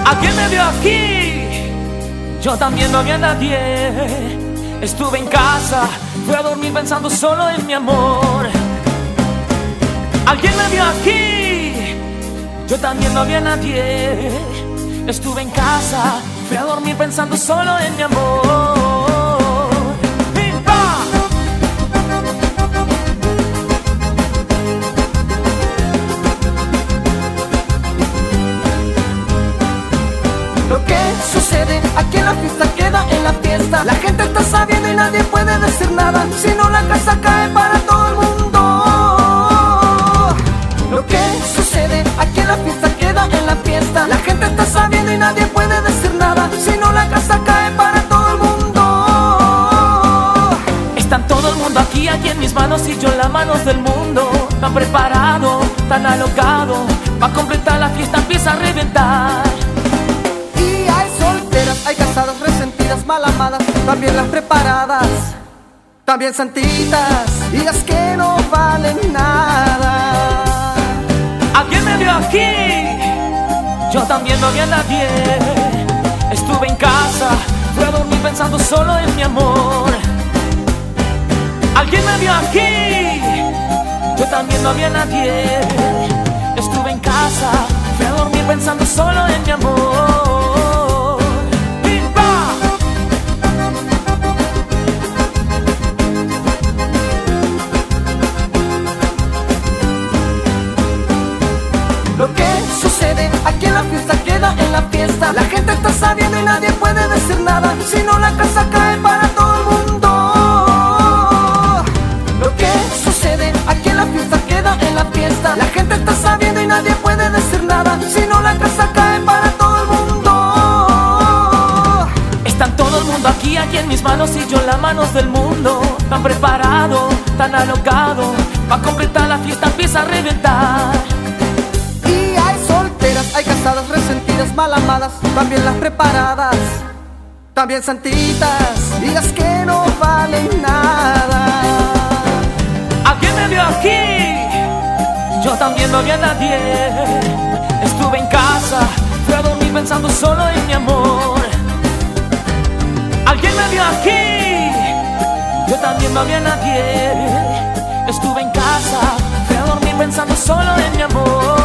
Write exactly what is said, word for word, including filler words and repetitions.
¿Alguien me vio aquí? Yo también no había nadie. Estuve en casa, fui a dormir pensando solo en mi amor. ¿Alguien me vio aquí? Yo también no había nadie. Estuve en casa, fui a dormir pensando solo en mi amor. ¡Pimpa! Lo que sucede aquí en la fiesta queda en la fiesta. La gente está sabiendo y nadie puede decir nada, si no la casa cae para todo el mundo. Lo que sucede aquí en la fiesta queda en la fiesta. La gente está sabiendo y nadie puede decir nada, si no la casa cae para todo el mundo. Están todo el mundo aquí, aquí en mis manos y yo en las manos del mundo. Tan preparado, tan alocado, pa' completar la fiesta empieza a reventar. Hay casadas, resentidas, mal amadas, también las preparadas, también santitas y las que no valen nada. ¿Alguien me vio aquí? Yo también no había nadie. Estuve en casa, fui a dormir pensando solo en mi amor. ¿Alguien me vio aquí? Yo también no había nadie. Estuve en casa, fui a dormir pensando solo en mi amor. Lo que sucede aquí en la fiesta queda en la fiesta. La gente está sabiendo y nadie puede decir nada, si no la casa cae para todo el mundo. Lo que sucede aquí en la fiesta queda en la fiesta. La gente está sabiendo y nadie puede decir nada, si no la casa cae para todo el mundo. Están todo el mundo aquí, aquí en mis manos y yo en las manos del mundo. Tan preparado, tan alocado, pa' completar la fiesta empieza a reventar. Hay casadas, resentidas, mal amadas, también las preparadas, también santitas y las que no valen nada. ¿Alguien me vio aquí? Yo también no había nadie. Estuve en casa, fui a dormir pensando solo en mi amor. ¿Alguien me vio aquí? Yo también no había nadie. Estuve en casa, fui a dormir pensando solo en mi amor.